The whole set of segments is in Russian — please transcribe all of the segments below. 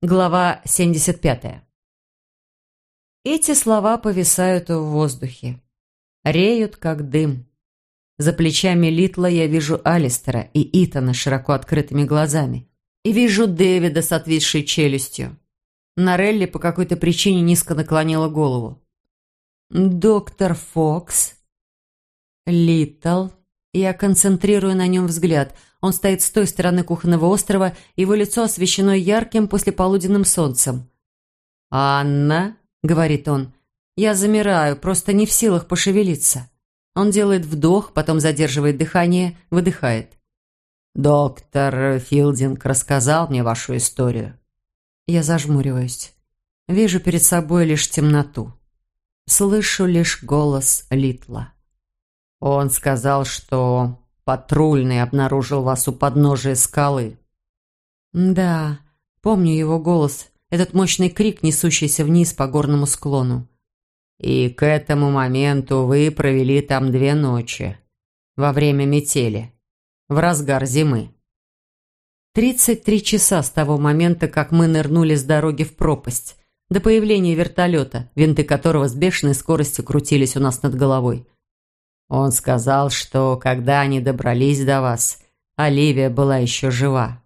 Глава 75. Эти слова повисают в воздухе. Реют, как дым. За плечами Литла я вижу Алистера и Итана с широко открытыми глазами. И вижу Дэвида с отвисшей челюстью. Норелли по какой-то причине низко наклонила голову. «Доктор Фокс?» «Литл?» Я концентрирую на нем взгляд. Он стоит с той стороны кухонного острова, его лицо освещено ярким послеполуденным солнцем. «Анна?» — говорит он. Я замираю, просто не в силах пошевелиться. Он делает вдох, потом задерживает дыхание, выдыхает. «Доктор Филдинг рассказал мне вашу историю». Я зажмуриваюсь. Вижу перед собой лишь темноту. Слышу лишь голос Литла. Он сказал, что патрульный обнаружил вас у подножия скалы. Да, помню его голос, этот мощный крик, несущийся вниз по горному склону. И к этому моменту вы провели там 2 ночи, во время метели, в разгар зимы. 33 часа с того момента, как мы нырнули с дороги в пропасть, до появления вертолета, винты которого с бешеной скоростью крутились у нас над головой. Он сказал, что когда они добрались до вас, Оливия была еще жива.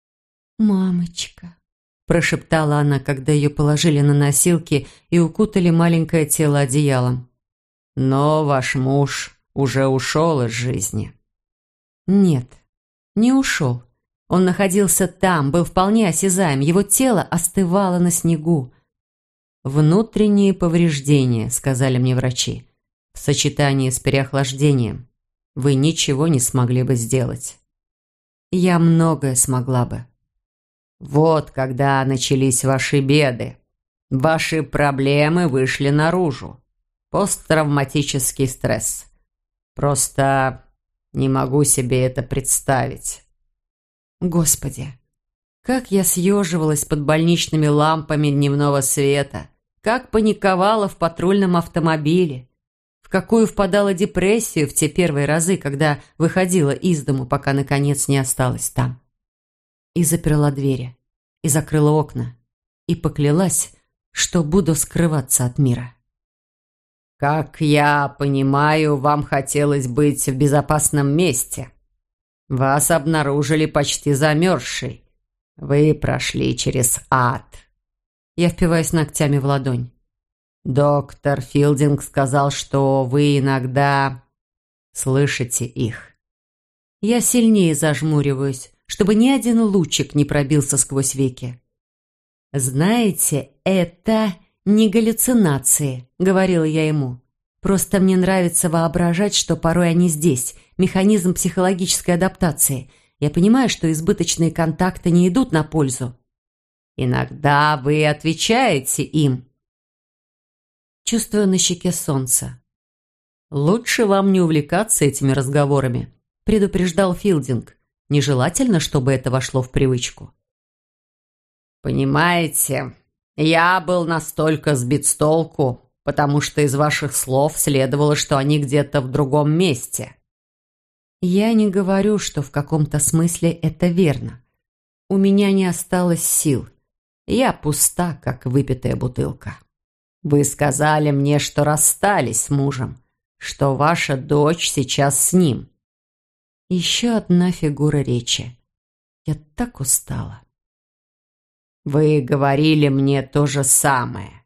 «Мамочка», – прошептала она, когда ее положили на носилки и укутали маленькое тело одеялом. «Но ваш муж уже ушел из жизни». «Нет, не ушел. Он находился там, был вполне осязаем, его тело остывало на снегу». «Внутренние повреждения», – сказали мне врачи. В сочетании с переохлаждением вы ничего не смогли бы сделать. Я многое смогла бы. Вот когда начались ваши беды. Ваши проблемы вышли наружу. Посттравматический стресс. Просто не могу себе это представить. Господи, как я съеживалась под больничными лампами дневного света, как паниковала в патрульном автомобиле, в какую впадала депрессию в те первые разы, когда выходила из дому, пока, наконец, не осталась там. И заперла двери, и закрыла окна, и поклялась, что буду скрываться от мира. «Как я понимаю, вам хотелось быть в безопасном месте. Вас обнаружили почти замерзшей. Вы прошли через ад». Я впиваюсь ногтями в ладонь. «Доктор Филдинг сказал, что вы иногда слышите их». Я сильнее зажмуриваюсь, чтобы ни один лучик не пробился сквозь веки. «Знаете, это не галлюцинации», — говорила я ему. «Просто мне нравится воображать, что порой они здесь, механизм психологической адаптации. Я понимаю, что избыточные контакты не идут на пользу». «Иногда вы отвечаете им». Чувствую на щеке солнце. «Лучше вам не увлекаться этими разговорами», – предупреждал Филдинг. «Нежелательно, чтобы это вошло в привычку». «Понимаете, я был настолько сбит с толку, потому что из ваших слов следовало, что они где-то в другом месте». «Я не говорю, что в каком-то смысле это верно. У меня не осталось сил. Я пуста, как выпитая бутылка». «Вы сказали мне, что расстались с мужем, что ваша дочь сейчас с ним». Еще одна фигура речи. Я так устала. «Вы говорили мне то же самое».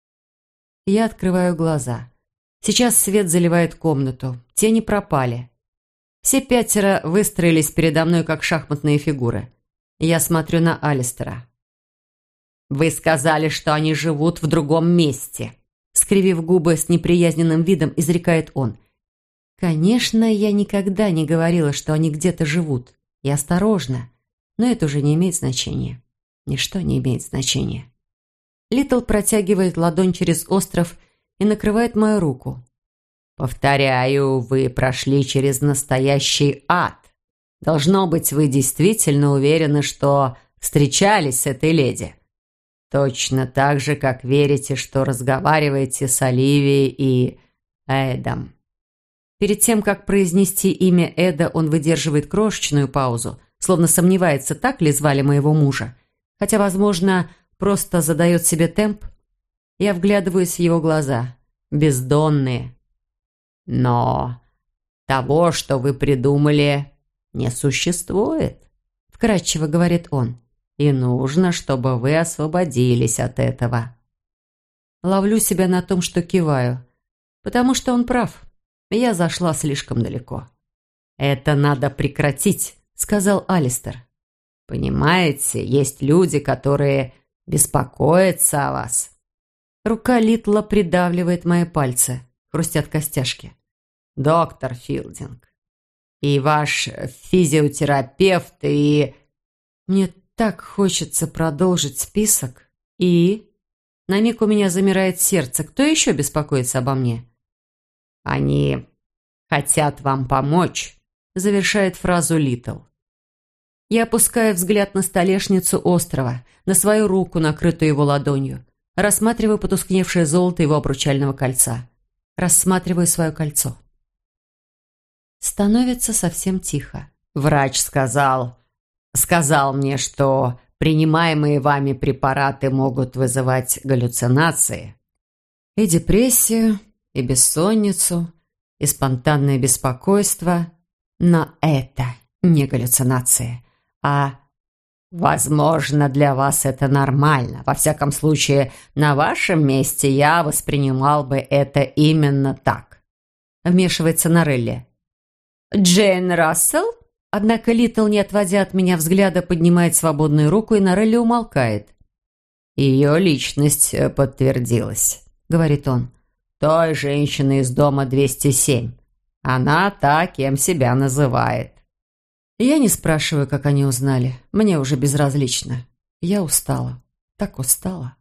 Я открываю глаза. Сейчас свет заливает комнату. Тени пропали. Все 5 выстроились передо мной, как шахматные фигуры. Я смотрю на Алистера. «Вы сказали, что они живут в другом месте», — скривив губы с неприязненным видом, изрекает он. «Конечно, я никогда не говорила, что они где-то живут. Я осторожна, но это уже не имеет значения. Ничто не имеет значения». Литл протягивает ладонь через остров и накрывает мою руку. «Повторяю, вы прошли через настоящий ад. Должно быть, вы действительно уверены, что встречались с этой леди. Точно так же, как верите, что разговариваете с Оливией и Эдом». Перед тем, как произнести имя Эда, он выдерживает крошечную паузу, словно сомневается, так ли звали моего мужа. хотя, возможно, просто задает себе темп. Я вглядываюсь в его глаза, бездонные. «Но того, что вы придумали, не существует», — вкратчиво говорит он. «И нужно, чтобы вы освободились от этого». Ловлю себя на том, что киваю, потому что он прав. Я зашла слишком далеко. «Это надо прекратить», — сказал Алистер. «Понимаете, есть люди, которые беспокоятся о вас». Рука Литла придавливает мои пальцы, хрустят костяшки. «Доктор Филдинг, и ваш физиотерапевт, и...» Мне так хочется продолжить список. «И...» На миг у меня замирает сердце. Кто еще беспокоится обо мне? «Они хотят вам помочь», — завершает фразу Литл. Я опускаю взгляд на столешницу острова, на свою руку, накрытую его ладонью. Рассматриваю потускневшее золото его обручального кольца. Рассматриваю свое кольцо. Становится совсем тихо. «Врач сказал мне, что принимаемые вами препараты могут вызывать галлюцинации. И депрессию, и бессонницу, и спонтанное беспокойство. Но это не галлюцинации, а... Возможно, для вас это нормально. Во всяком случае, на вашем месте я воспринимал бы это именно так». Вмешивается Норелли. «Джейн Рассел?» Однако Литл, не отводя от меня взгляда, поднимает свободную руку, и Норелли умолкает. «Ее личность подтвердилась», — говорит он. «Той женщины из дома 207. Она та, кем себя называет». Я не спрашиваю, как они узнали. Мне уже безразлично. Я устала. Так устала.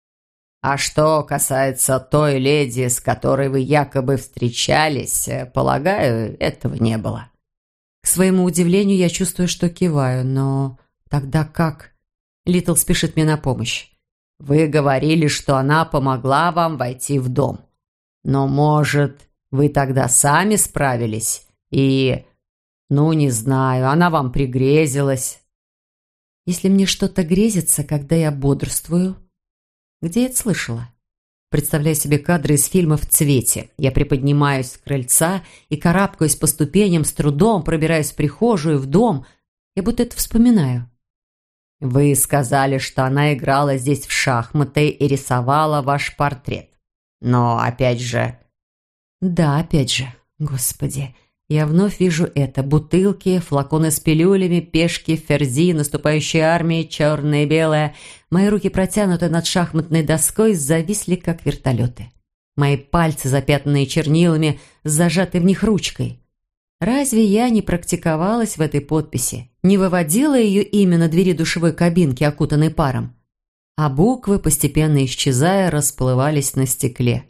«А что касается той леди, с которой вы якобы встречались, полагаю, этого не было». К своему удивлению, я чувствую, что киваю, но тогда как? Литл спешит мне на помощь. «Вы говорили, что она помогла вам войти в дом. Но, может, вы тогда сами справились и... Ну, не знаю, она вам пригрезилась». Если мне что-то грезится, когда я бодрствую... Где я это слышала? Представляю себе кадры из фильма «В цвете». Я приподнимаюсь с крыльца и карабкаюсь по ступеням, с трудом пробираюсь в прихожую, в дом. Я будто это вспоминаю. «Вы сказали, что она играла здесь в шахматы и рисовала ваш портрет. Но опять же...» «Да, опять же. Господи, я вновь вижу это. Бутылки, флаконы с пилюлями, пешки, ферзи, наступающая армия, черная и белая. Мои руки, протянутые над шахматной доской, зависли, как вертолеты. Мои пальцы, запятнанные чернилами, с зажатой в них ручкой. Разве я не практиковалась в этой подписи? Не выводила ее имя на двери душевой кабинки, окутанной паром? А буквы, постепенно исчезая, расплывались на стекле.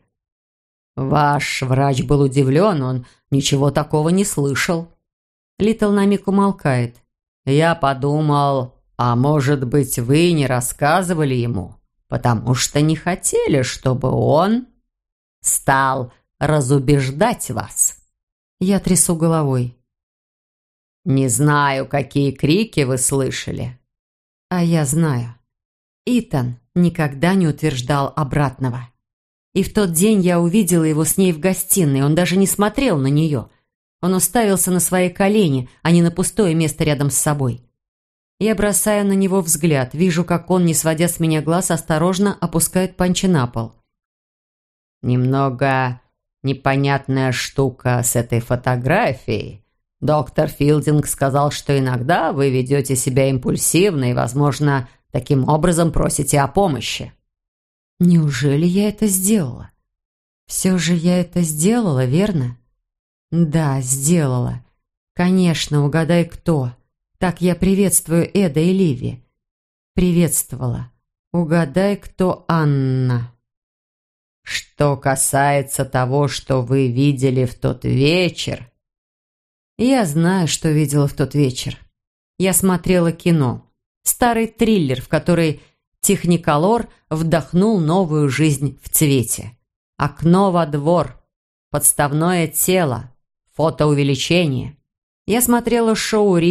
«Ваш врач был удивлен, он ничего такого не слышал». Литл на миг умолкает. «Я подумал, а может быть, вы не рассказывали ему, потому что не хотели, чтобы он стал разубеждать вас». Я трясу головой. «Не знаю, какие крики вы слышали». А я знаю. Итан никогда не утверждал обратного. И в тот день я увидела его с ней в гостиной. Он даже не смотрел на нее. Он уставился на свои колени, а не на пустое место рядом с собой. Я бросаю на него взгляд. Вижу, как он, не сводя с меня глаз, осторожно опускает панчи на пол. «Немного непонятная штука с этой фотографией. Доктор Филдинг сказал, что иногда вы ведете себя импульсивно и, возможно, таким образом просите о помощи». Неужели я это сделала? Все же я это сделала, верно? Да, сделала. Конечно, угадай, кто. Так я приветствую Эда и Ливи. Приветствовала. Угадай, кто Анна. Что касается того, что вы видели в тот вечер... Я знаю, что видела в тот вечер. Я смотрела кино. Старый триллер, в который Техниколор вдохнул новую жизнь в цвете. Окно во двор, подставное тело, фотоувеличение. Я смотрела шоу «Рил»,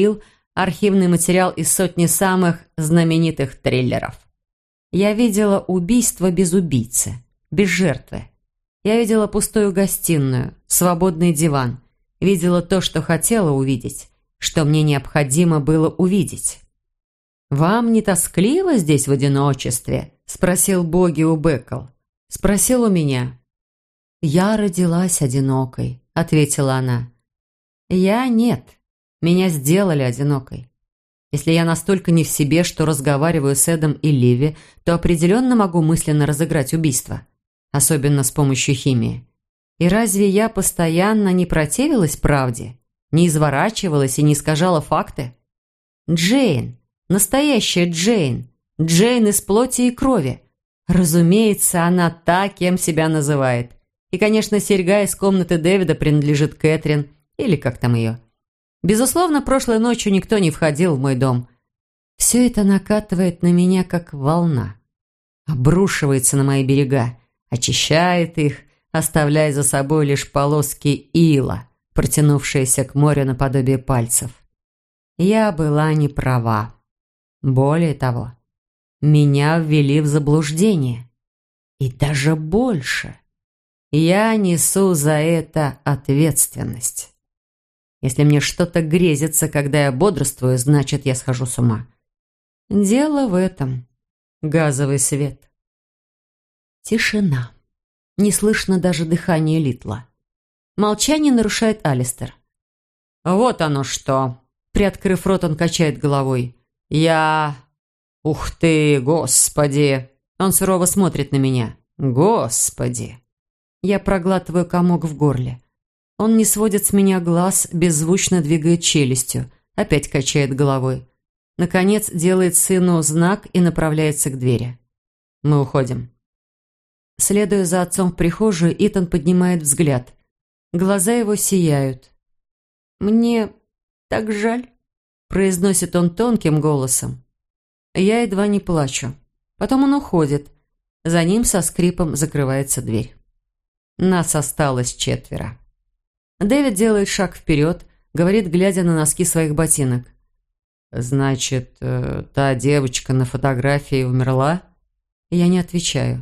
архивный материал из сотни самых знаменитых триллеров. Я видела убийство без убийцы, без жертвы. Я видела пустую гостиную, свободный диван. Видела то, что хотела увидеть, что мне необходимо было увидеть. «Вам не тоскливо здесь в одиночестве?» – спросил Боги у Беккл. Спросил у меня. «Я родилась одинокой», – ответила она. «Я нет. Меня сделали одинокой. Если я настолько не в себе, что разговариваю с Эдом и Ливи, то определенно могу мысленно разыграть убийство. Особенно с помощью химии. И разве я постоянно не противилась правде? Не изворачивалась и не искажала факты? Джейн. Настоящая Джейн. Джейн из плоти и крови. Разумеется, она та, кем себя называет. И, конечно, серьга из комнаты Дэвида принадлежит Кэтрин, или как там ее. Безусловно, прошлой ночью никто не входил в мой дом. Все это накатывает на меня, как волна. Обрушивается на мои берега, очищает их, оставляя за собой лишь полоски ила, протянувшиеся к морю наподобие пальцев. Я была не права. Более того, меня ввели в заблуждение. И даже больше. Я несу за это ответственность. Если мне что-то грезится, когда я бодрствую, значит, я схожу с ума. Дело в этом. Газовый свет. Тишина. Не слышно даже дыхания Литла. Молчание нарушает Алистер. «Вот оно что!» Приоткрыв рот, он качает головой. Ух ты, господи!» Он сурово смотрит на меня. «Господи!» Я проглатываю комок в горле. Он не сводит с меня глаз, беззвучно двигает челюстью, опять качает головой. Наконец делает сыну знак и направляется к двери. Мы уходим. Следуя за отцом в прихожую, Итан поднимает взгляд. Глаза его сияют. «Мне так жаль», – произносит он тонким голосом. Я едва не плачу. Потом он уходит. За ним со скрипом закрывается дверь. Нас осталось 4. Дэвид делает шаг вперед, говорит, глядя на носки своих ботинок. «Значит, та девочка на фотографии умерла?» Я не отвечаю.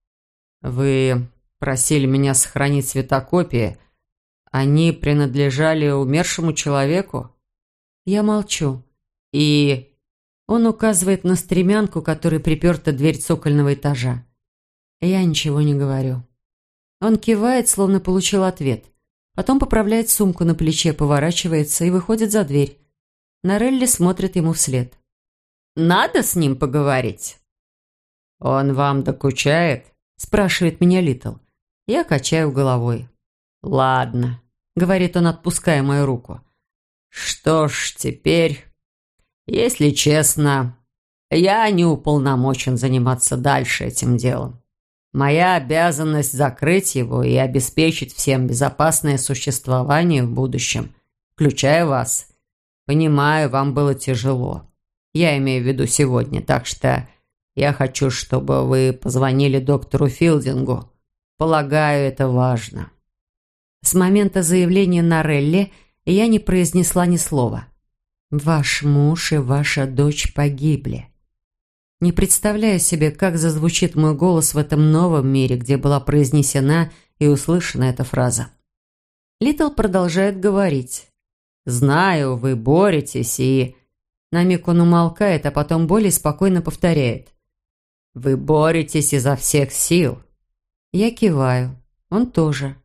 «Вы просили меня сохранить цветокопии. Они принадлежали умершему человеку?» Я молчу. «И...» Он указывает на стремянку, которой приперта дверь цокольного этажа. Я ничего не говорю. Он кивает, словно получил ответ. Потом поправляет сумку на плече, поворачивается и выходит за дверь. Норелли смотрит ему вслед. «Надо с ним поговорить?» «Он вам докучает?» – спрашивает меня Литл. Я качаю головой. «Ладно», – говорит он, отпуская мою руку. «Что ж, теперь, если честно, я не уполномочен заниматься дальше этим делом. Моя обязанность закрыть его и обеспечить всем безопасное существование в будущем, включая вас. Понимаю, вам было тяжело. Я имею в виду сегодня, так что я хочу, чтобы вы позвонили доктору Филдингу. Полагаю, это важно». С момента заявления Норелли я не произнесла ни слова. «Ваш муж и ваша дочь погибли». Не представляю себе, как зазвучит мой голос в этом новом мире, где была произнесена и услышана эта фраза. Литл продолжает говорить. «Знаю, вы боретесь и...» На миг он умолкает, а потом более спокойно повторяет. «Вы боретесь изо всех сил». Я киваю. Он тоже.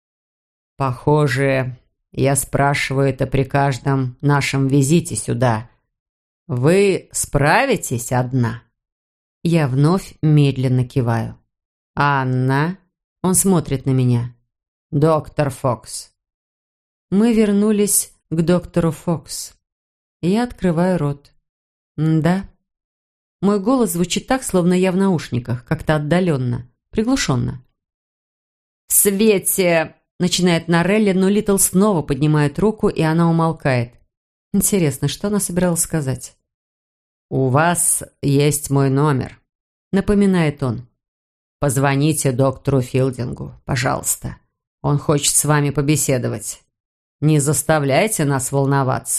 «Похоже, я спрашиваю это при каждом нашем визите сюда. Вы справитесь одна?» Я вновь медленно киваю. «Анна?» Он смотрит на меня. «Доктор Фокс». Мы вернулись к доктору Фокс. Я открываю рот. «Да». Мой голос звучит так, словно я в наушниках, как-то отдаленно, приглушенно. «В свете...» – начинает Норелли, но Литл снова поднимает руку, и она умолкает. Интересно, что она собиралась сказать? «У вас есть мой номер», – напоминает он. «Позвоните доктору Филдингу, пожалуйста. Он хочет с вами побеседовать. Не заставляйте нас волноваться.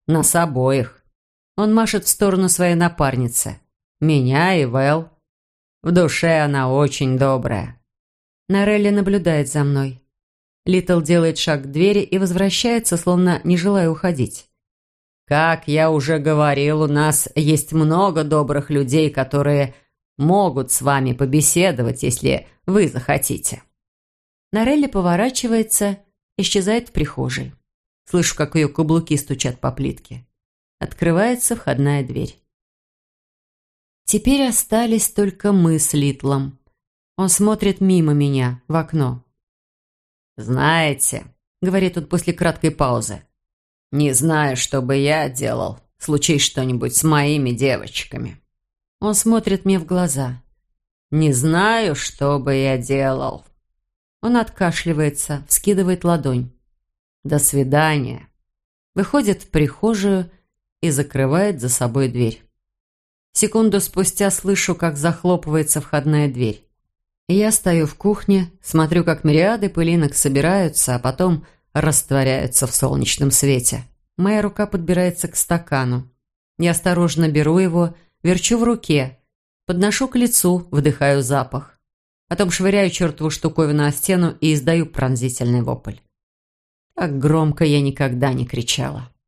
Нас обоих. Он машет в сторону своей напарницы. Меня и Вэл. В душе она очень добрая. Норелли наблюдает за мной. Литл делает шаг к двери и возвращается, словно не желая уходить. Как я уже говорил, у нас есть много добрых людей, которые могут с вами побеседовать, если вы захотите. Норелли поворачивается, исчезает в прихожей. Слышу, как ее каблуки стучат по плитке. Открывается входная дверь. Теперь остались только мы с Литлом. Он смотрит мимо меня, в окно. «Знаете», — говорит он после краткой паузы, «не знаю, что бы я делал, случись что-нибудь с моими девочками». Он смотрит мне в глаза. «Не знаю, что бы я делал». Он откашливается, вскидывает ладонь. «До свидания». Выходит в прихожую и закрывает за собой дверь. Секунду спустя слышу, как захлопывается входная дверь. Я стою в кухне, смотрю, как мириады пылинок собираются, а потом растворяются в солнечном свете. Моя рука подбирается к стакану. Я осторожно беру его, верчу в руке, подношу к лицу, вдыхаю запах. Потом швыряю чертову штуковину о стену и издаю пронзительный вопль. Так громко я никогда не кричала.